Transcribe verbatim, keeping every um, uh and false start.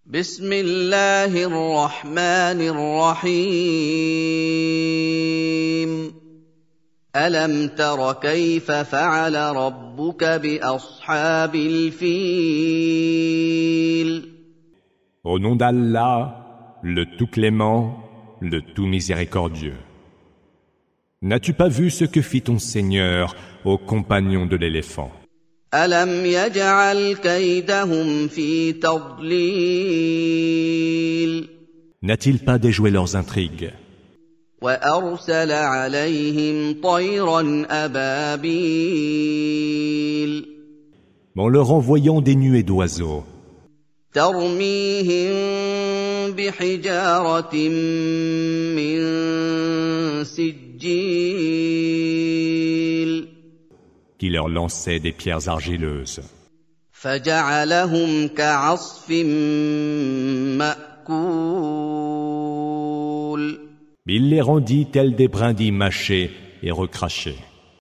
بسم الله الرحمن الرحيم ألم تر كيف فعل ربك بأصحاب الفيل Au nom d'Allah, le tout clément, le tout miséricordieux. N'as-tu pas vu ce que fit ton Seigneur aux compagnons de l'éléphant? ألم يجعل كيدهم في تضليل N'a-t-il pas déjoué leurs intrigues? وأرسل عليهم طيرا أبابيل En leur envoyant des nuées d'oiseaux, ترميهم بحجارة من سجيل qui leur lançaient des pierres argileuses. فجعلهم كعصف مأكول Il les rendit tels des brindilles mâchées et recrachées.